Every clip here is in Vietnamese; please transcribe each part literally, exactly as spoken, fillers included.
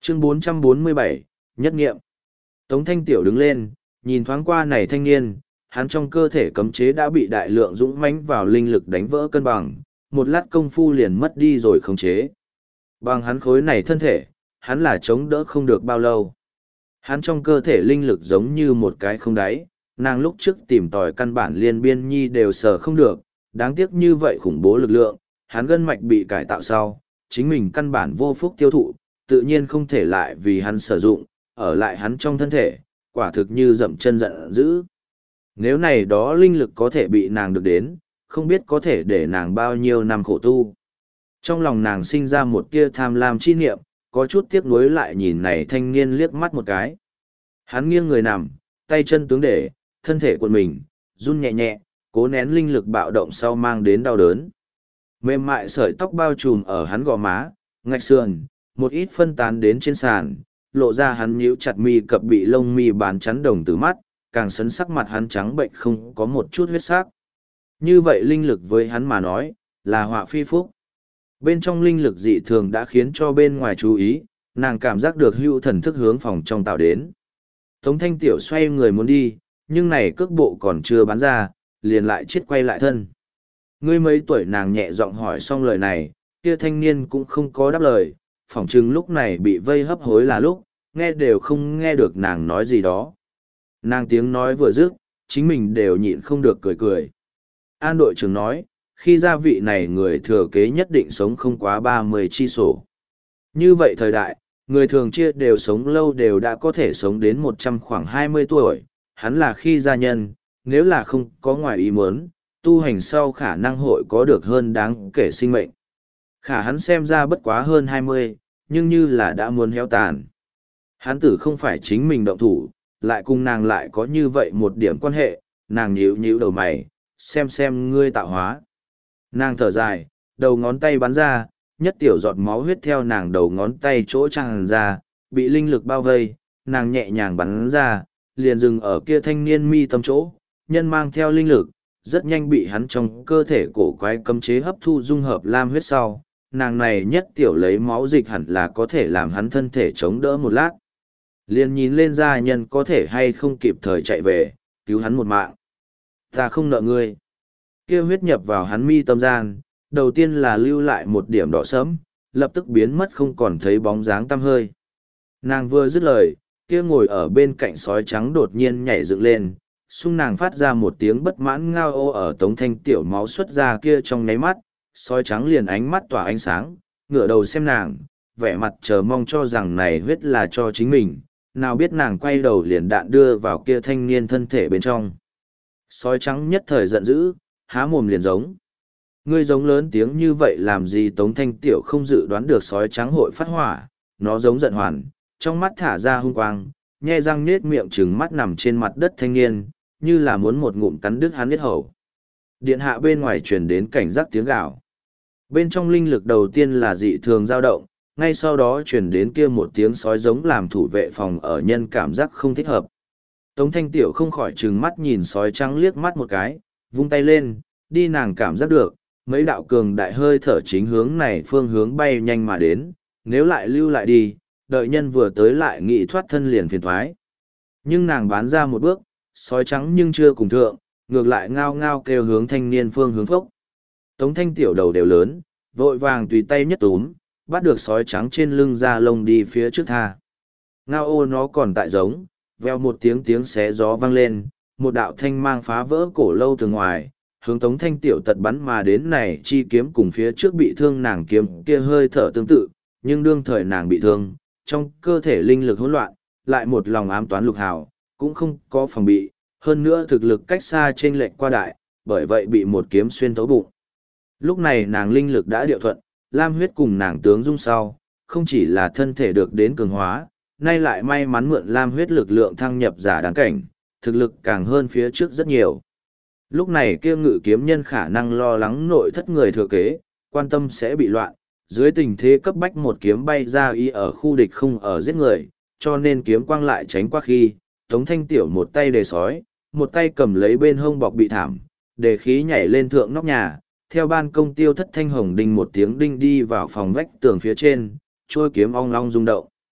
Chương bốn trăm bốn mươi bảy, Nhất nghiệm. Tống Thanh Tiểu đứng lên, nhìn thoáng qua này thanh niên, hắn trong cơ thể cấm chế đã bị đại lượng dũng mãnh vào linh lực đánh vỡ cân bằng, một lát công phu liền mất đi rồi khống chế. Bằng hắn khối này thân thể, hắn là chống đỡ không được bao lâu. Hắn trong cơ thể linh lực giống như một cái không đáy, nàng lúc trước tìm tòi căn bản liên biên nhi đều sờ không được, đáng tiếc như vậy khủng bố lực lượng, hắn gân mạch bị cải tạo sau, chính mình căn bản vô phúc tiêu thụ, tự nhiên không thể lại vì hắn sử dụng, ở lại hắn trong thân thể, quả thực như dậm chân giận dữ. Nếu này đó linh lực có thể bị nàng được đến, không biết có thể để nàng bao nhiêu năm khổ tu. Trong lòng nàng sinh ra một tia tham lam chi niệm, có chút tiếc nuối lại nhìn này thanh niên liếc mắt một cái. Hắn nghiêng người nằm, tay chân tướng để, thân thể cuộn mình, run nhẹ nhẹ, cố nén linh lực bạo động sau mang đến đau đớn. Mềm mại sợi tóc bao trùm ở hắn gò má, ngạch sườn, một ít phân tán đến trên sàn, lộ ra hắn nhíu chặt mi cập bị lông mi bán chắn đồng từ mắt, càng sấn sắc mặt hắn trắng bệnh không có một chút huyết sắc. Như vậy linh lực với hắn mà nói, là họa phi phúc. Bên trong linh lực dị thường đã khiến cho bên ngoài chú ý, nàng cảm giác được hưu thần thức hướng phòng trong tạo đến. Tống Thanh Tiểu xoay người muốn đi, nhưng này cước bộ còn chưa bắn ra, liền lại chết quay lại thân. Ngươi mấy tuổi nàng nhẹ giọng hỏi xong lời này, kia thanh niên cũng không có đáp lời, phỏng chừng lúc này bị vây hấp hối là lúc, nghe đều không nghe được nàng nói gì đó. Nàng tiếng nói vừa dứt, chính mình đều nhịn không được cười cười. An đội trưởng nói, khi gia vị này người thừa kế nhất định sống không quá ba mươi chi sổ. Như vậy thời đại, người thường chia đều sống lâu đều đã có thể sống đến một trăm khoảng hai mươi tuổi, hắn là khi gia nhân, nếu là không có ngoài ý muốn, tu hành sau khả năng hội có được hơn đáng kể sinh mệnh. Khả hắn xem ra bất quá hơn hai mươi, nhưng như là đã muốn héo tàn. Hắn tử không phải chính mình động thủ, lại cùng nàng lại có như vậy một điểm quan hệ, nàng nhíu nhíu đầu mày, xem xem ngươi tạo hóa. Nàng thở dài, đầu ngón tay bắn ra, nhất tiểu giọt máu huyết theo nàng đầu ngón tay chỗ tràn ra, bị linh lực bao vây, nàng nhẹ nhàng bắn ra, liền dừng ở kia thanh niên mi tâm chỗ, nhân mang theo linh lực, rất nhanh bị hắn trong cơ thể cổ quái cấm chế hấp thu dung hợp lam huyết sau. Nàng này nhất tiểu lấy máu dịch hẳn là có thể làm hắn thân thể chống đỡ một lát. Liền nhìn lên gia nhân có thể hay không kịp thời chạy về, cứu hắn một mạng. Ta không nợ ngươi. Kia huyết nhập vào hắn mi tâm gian, đầu tiên là lưu lại một điểm đỏ sẫm, lập tức biến mất không còn thấy bóng dáng tăm hơi. Nàng vừa dứt lời, kia ngồi ở bên cạnh sói trắng đột nhiên nhảy dựng lên, xung nàng phát ra một tiếng bất mãn ngao ô ở Tống Thanh Tiểu máu xuất ra kia trong nháy mắt, sói trắng liền ánh mắt tỏa ánh sáng, ngửa đầu xem nàng, vẻ mặt chờ mong cho rằng này huyết là cho chính mình, nào biết nàng quay đầu liền đạn đưa vào kia thanh niên thân thể bên trong. Sói trắng nhất thời giận dữ, há mồm liền giống. Ngươi giống lớn tiếng như vậy làm gì Tống Thanh Tiểu không dự đoán được sói trắng hội phát hỏa, nó giống giận hoàn, trong mắt thả ra hung quang, nhe răng nết miệng trừng mắt nằm trên mặt đất thanh niên, như là muốn một ngụm cắn đứt hắn huyết hầu. Điện hạ bên ngoài truyền đến cảnh giác tiếng gào. Bên trong linh lực đầu tiên là dị thường dao động, ngay sau đó truyền đến kia một tiếng sói giống làm thủ vệ phòng ở nhân cảm giác không thích hợp. Tống Thanh Tiểu không khỏi trừng mắt nhìn sói trắng liếc mắt một cái, vung tay lên, đi nàng cảm giác được, mấy đạo cường đại hơi thở chính hướng này phương hướng bay nhanh mà đến, nếu lại lưu lại đi, đợi nhân vừa tới lại nghị thoát thân liền phiền thoái. Nhưng nàng bán ra một bước, sói trắng nhưng chưa cùng thượng, ngược lại ngao ngao kêu hướng thanh niên phương hướng phốc. Tống Thanh Tiểu đầu đều lớn, vội vàng tùy tay nhất túm, bắt được sói trắng trên lưng da lông đi phía trước tha. Ngao ô nó còn tại giống, veo một tiếng tiếng xé gió vang lên, một đạo thanh mang phá vỡ cổ lâu từ ngoài, hướng Tống Thanh Tiểu tật bắn mà đến này chi kiếm cùng phía trước bị thương nàng kiếm kia hơi thở tương tự, nhưng đương thời nàng bị thương, trong cơ thể linh lực hỗn loạn, lại một lòng ám toán lục hào, cũng không có phòng bị, hơn nữa thực lực cách xa trên lệnh qua đại, bởi vậy bị một kiếm xuyên thấu bụng. Lúc này nàng linh lực đã điệu thuận, lam huyết cùng nàng tướng dung sau, không chỉ là thân thể được đến cường hóa, nay lại may mắn mượn lam huyết lực lượng thăng nhập giả đáng cảnh, thực lực càng hơn phía trước rất nhiều. Lúc này kia ngự kiếm nhân khả năng lo lắng nội thất người thừa kế, quan tâm sẽ bị loạn, dưới tình thế cấp bách một kiếm bay ra y ở khu địch không ở giết người, cho nên kiếm quang lại tránh qua khi, Tống Thanh Tiểu một tay đề sói, một tay cầm lấy bên hông bọc bị thảm, đề khí nhảy lên thượng nóc nhà, theo ban công tiêu thất thanh hồng đinh một tiếng đinh đi vào phòng vách tường phía trên, trôi kiếm ong long rung động.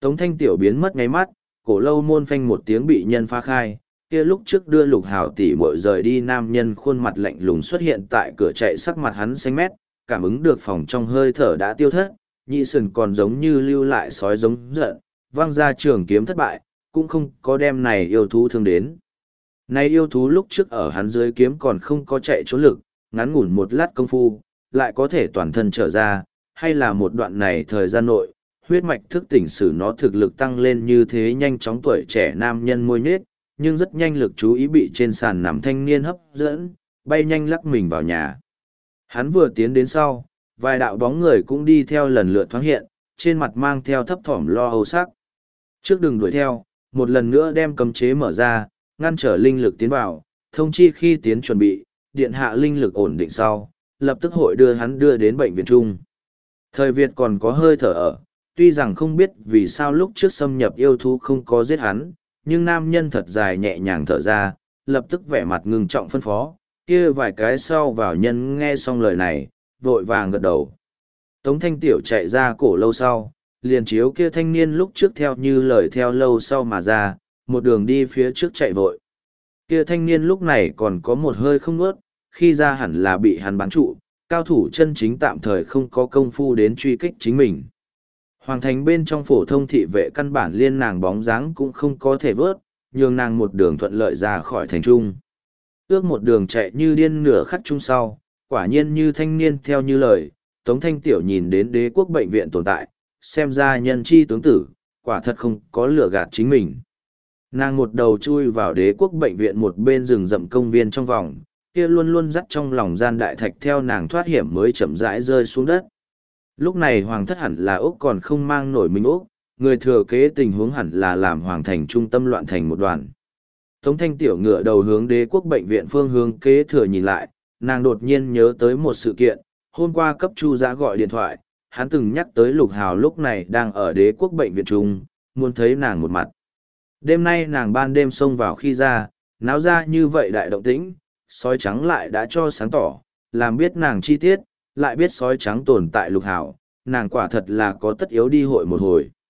Tống Thanh Tiểu biến mất ngay mắt, cổ lâu môn phanh một tiếng bị nhân phá khai, kia lúc trước đưa Lục Hào tỷ muội rời đi nam nhân khuôn mặt lạnh lùng xuất hiện tại cửa chạy, sắc mặt hắn xanh mét, cảm ứng được phòng trong hơi thở đã tiêu thất, nhị sừng còn giống như lưu lại sói giống giận, văng ra trường kiếm thất bại, cũng không có đem này yêu thú thương đến. Này yêu thú lúc trước ở hắn dưới kiếm còn không có chạy trốn lực, ngắn ngủn một lát công phu, lại có thể toàn thân trở ra, hay là một đoạn này thời gian nội, huyết mạch thức tỉnh sử nó thực lực tăng lên như thế nhanh chóng. Tuổi trẻ nam nhân môi nhết, nhưng rất nhanh lực chú ý bị trên sàn nằm thanh niên hấp dẫn, bay nhanh lắc mình vào nhà. Hắn vừa tiến đến sau, vài đạo bóng người cũng đi theo lần lượt thoáng hiện, trên mặt mang theo thấp thỏm lo âu sắc. Trước đừng đuổi theo, một lần nữa đem cấm chế mở ra, ngăn trở linh lực tiến vào, thông chi khi tiến chuẩn bị, điện hạ linh lực ổn định sau, lập tức hội đưa hắn đưa đến bệnh viện chung. Thời Việt còn có hơi thở ở, tuy rằng không biết vì sao lúc trước xâm nhập yêu thú không có giết hắn, nhưng nam nhân thật dài nhẹ nhàng thở ra, lập tức vẻ mặt ngưng trọng phân phó, kia vài cái sau vào nhân nghe xong lời này, vội vàng gật đầu. Tống Thanh Tiểu chạy ra cổ lâu sau, liền chiếu kia thanh niên lúc trước theo như lời theo lâu sau mà ra, một đường đi phía trước chạy vội. Kia thanh niên lúc này còn có một hơi không nuốt, khi ra hẳn là bị hắn bắn trụ, cao thủ chân chính tạm thời không có công phu đến truy kích chính mình. Hoàng thành bên trong phổ thông thị vệ căn bản liên nàng bóng dáng cũng không có thể vớt, nhường nàng một đường thuận lợi ra khỏi thành trung. Ước một đường chạy như điên nửa khắc chung sau, quả nhiên như thanh niên theo như lời, Tống Thanh Tiểu nhìn đến đế quốc bệnh viện tồn tại, xem ra nhân chi tướng tử, quả thật không có lừa gạt chính mình. Nàng một đầu chui vào đế quốc bệnh viện một bên rừng rậm công viên trong vòng, kia luôn luôn dắt trong lòng gian đại thạch theo nàng thoát hiểm mới chậm rãi rơi xuống đất. Lúc này hoàng thất hẳn là Úc còn không mang nổi mình Úc, người thừa kế tình huống hẳn là làm hoàng thành trung tâm loạn thành một đoàn. Tống Thanh Tiểu ngựa đầu hướng đế quốc bệnh viện phương hướng kế thừa nhìn lại, nàng đột nhiên nhớ tới một sự kiện, hôm qua cấp Chu Giã gọi điện thoại, hắn từng nhắc tới Lục Hào lúc này đang ở đế quốc bệnh viện trung, muốn thấy nàng một mặt. Đêm nay nàng ban đêm xông vào khi ra, náo ra như vậy đại động tĩnh, sói trắng lại đã cho sáng tỏ, làm biết nàng chi tiết, lại biết sói trắng tồn tại Lục Hào, nàng quả thật là có tất yếu đi hội một hồi.